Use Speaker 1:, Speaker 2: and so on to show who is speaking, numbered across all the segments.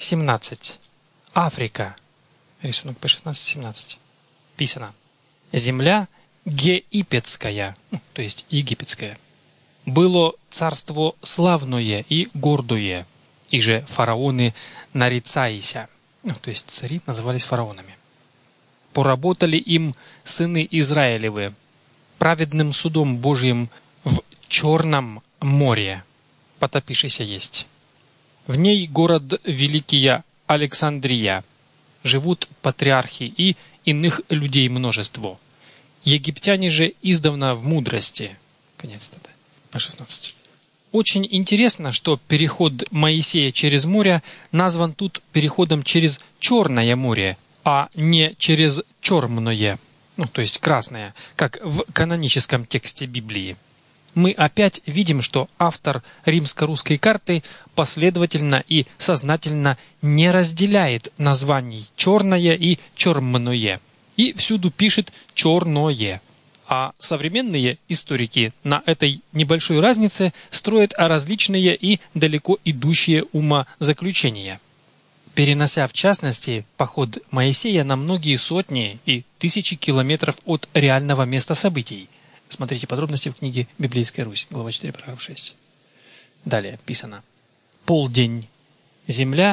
Speaker 1: 16:17. Африка. Рисунок P16:17. Писано. Земля египетская, то есть египетская. Было царство славное и гордое, и же фараоны нарицаися, то есть цари назывались фараонами. Поработали им сыны Израилевы праведным судом Божьим в Черном море, потопившийся есть. В ней город великий Александрия, живут патриархи и иных людей множество. Египтяне же издавна в мудрости. Конец цитаты. P16. Очень интересно, что переход Моисея через море назван тут переходом через Черное море, а не через Черное, то есть Красное, как в каноническом тексте Библии. Мы опять видим, что автор римско-русской карты последовательно и сознательно не разделяет названий «черное» и «чермное» и всюду пишет «черное». А современные историки на этой небольшой разнице строят различные и далеко идущие умозаключения, перенося в частности поход Моисея на многие сотни и тысячи километров от реального места событий. Смотрите подробности в книге «Библейская Русь», глава 4, параграф 6. Далее писано. «Полдень. Земля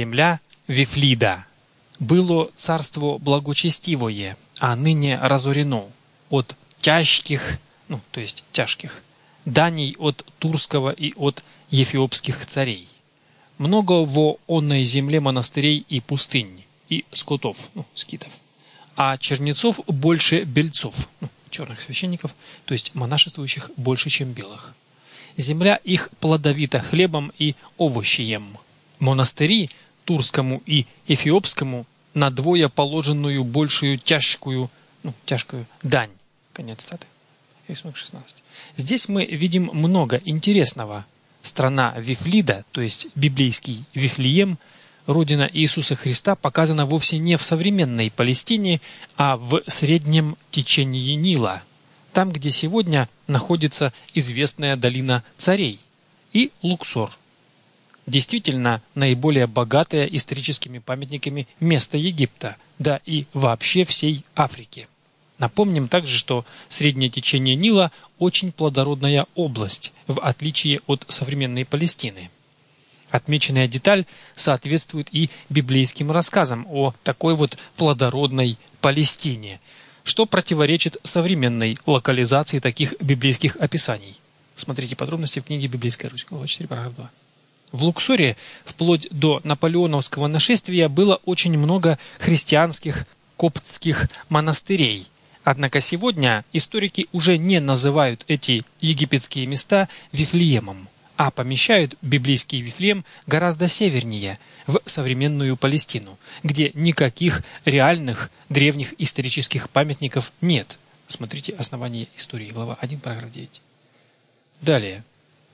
Speaker 1: Вифлида. Было царство благочестивое, а ныне разорено от тяжких, то есть тяжких, даний от турского и от ефиопских царей. Много во онной земле монастырей и пустынь, и скотов, скитов, а чернецов больше бельцов, черных священников, то есть монашествующих больше, чем белых. Земля их плодовита хлебом и овощием. Монастыри турскому и эфиопскому на двое положенную большую тяжкую дань. Конец цитаты. Рисунок 16. Здесь мы видим много интересного. Страна Вифлида, то есть библейский Вифлеем, родина Иисуса Христа, показана вовсе не в современной Палестине, а в среднем течении Нила, там, где сегодня находится известная долина царей и Луксор. Действительно, наиболее богатое историческими памятниками место Египта, да и вообще всей Африки. Напомним также, что среднее течение Нила очень плодородная область, в отличие от современной Палестины. Отмеченная деталь соответствует и библейским рассказам о такой вот плодородной Палестине, что противоречит современной локализации таких библейских описаний. Смотрите подробности в книге «Библейская Русь», глава 4, параграф 2. В Луксоре вплоть до наполеоновского нашествия было очень много христианских коптских монастырей. Однако сегодня историки уже не называют эти египетские места Вифлеемом, а помещают библейский Вифлеем гораздо севернее, в современную Палестину, где никаких реальных древних исторических памятников нет. Смотрите «Основание истории», глава 1, параграф 9. Далее.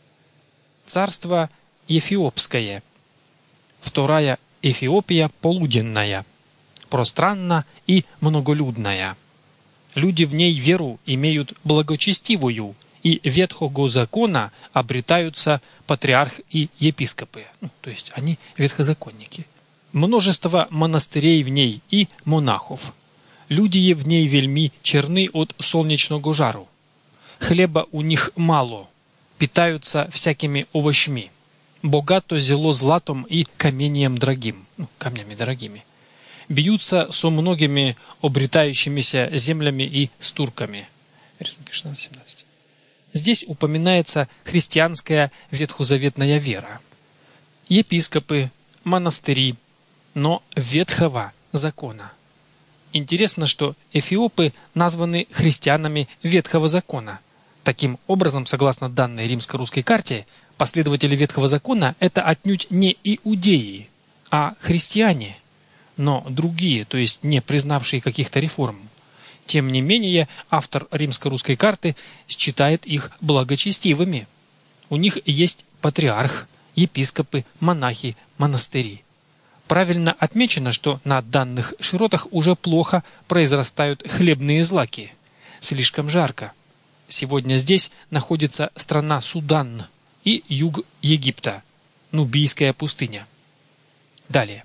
Speaker 1: Царство Эфиопское. Вторая Эфиопия полуденная, пространна и многолюдная. Люди в ней веру имеют благочестивую, и ветхого закона обретаются патриарх и епископы, то есть они ветхозаконники. Множество монастырей в ней и монахов. Люди в ней вельми черны от солнечного жару. Хлеба у них мало, питаются всякими овощами. Богато зело златом и каменьем дорогим, камнями дорогими. Бьются со многими обретающимися землями и с турками. Рисунки 16-17. Здесь упоминается христианская ветхозаветная вера. Епископы, монастыри, но ветхого закона. Интересно, что эфиопы названы христианами ветхого закона. Таким образом, согласно данной римско-русской карте, последователи ветхого закона – это отнюдь не иудеи, а христиане, но другие, то есть не признавшие каких-то реформ. Тем не менее, автор римско-русской карты считает их благочестивыми. У них есть патриарх, епископы, монахи, монастыри. Правильно отмечено, что на данных широтах уже плохо произрастают хлебные злаки. Слишком жарко. Сегодня здесь находится страна Судан и юг Египта, Нубийская пустыня. Далее.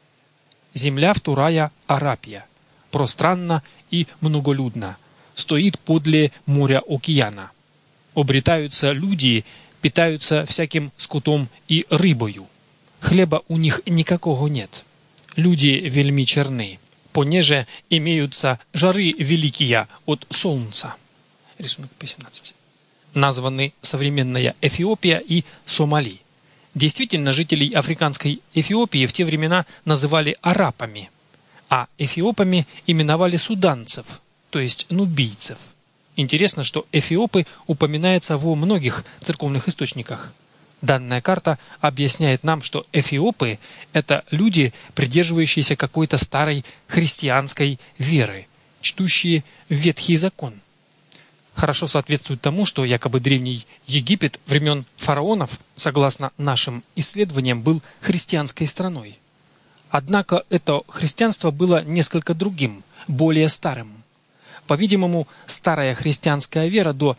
Speaker 1: Земля вторая Арапия, пространна и многолюдна, стоит подле моря океана. Обретаются люди, питаются всяким скотом и рыбою. Хлеба у них никакого нет. Люди вельми черны, понеже имеются жары великие от солнца. Рисунок 18. Названы современная Эфиопия и Сомали. Действительно, жителей африканской Эфиопии в те времена называли арапами, а эфиопами именовали суданцев, то есть нубийцев. Интересно, что эфиопы упоминаются во многих церковных источниках. Данная карта объясняет нам, что эфиопы – это люди, придерживающиеся какой-то старой христианской веры, чтущие Ветхий Закон. Хорошо соответствует тому, что якобы Древний Египет времен фараонов, согласно нашим исследованиям, был христианской страной. Однако это христианство было несколько другим, более старым. По-видимому, старая христианская вера до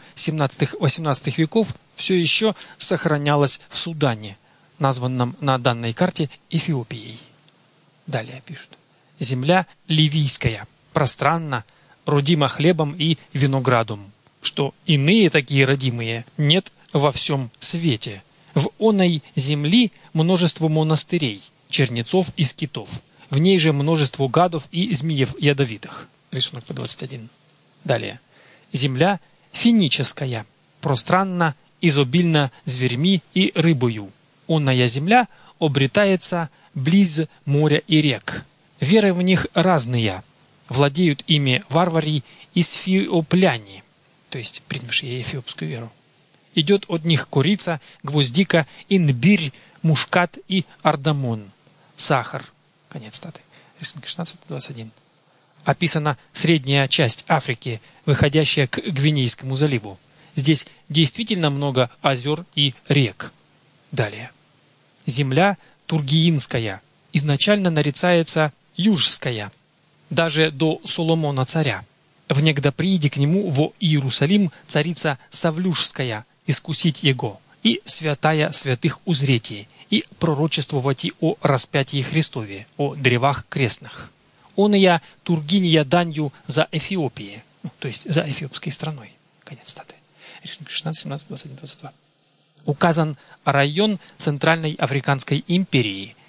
Speaker 1: 17-18 веков все еще сохранялась в Судане, названном на данной карте Эфиопией. Далее пишут. Земля ливийская, пространна, родима хлебом и виноградом, что иные такие родимые нет во всем свете. В оной земли множество монастырей, чернецов и скитов. В ней же множество гадов и змеев ядовитых. Рисунок по 21. Далее. Земля финическая, пространна, изобильна зверьми и рыбою. Оная земля обретается близ моря и рек. Веры в них разные. Владеют ими варвари и сфиопляне, то есть принявшие эфиопскую веру. Идет от них курица, гвоздика, имбирь, мушкат и ардамон. Сахар. Конец статы. Рисунки 16-21. Описана средняя часть Африки, выходящая к Гвинейскому заливу. Здесь действительно много озер и рек. Далее. Земля Тургиинская. Изначально нарицается Южская. Даже до Соломона царя. Внегда прииди к нему во Иерусалим царица Савлюшская, искусить его, и святая святых узретие, и пророчествовать о распятии Христове, о древах крестных. Он и я Тургинья данью за Эфиопией, то есть за эфиопской страной. Конец статы. Рисунки 16, 17, 21, 22. Указан район Центральной Африканской империи,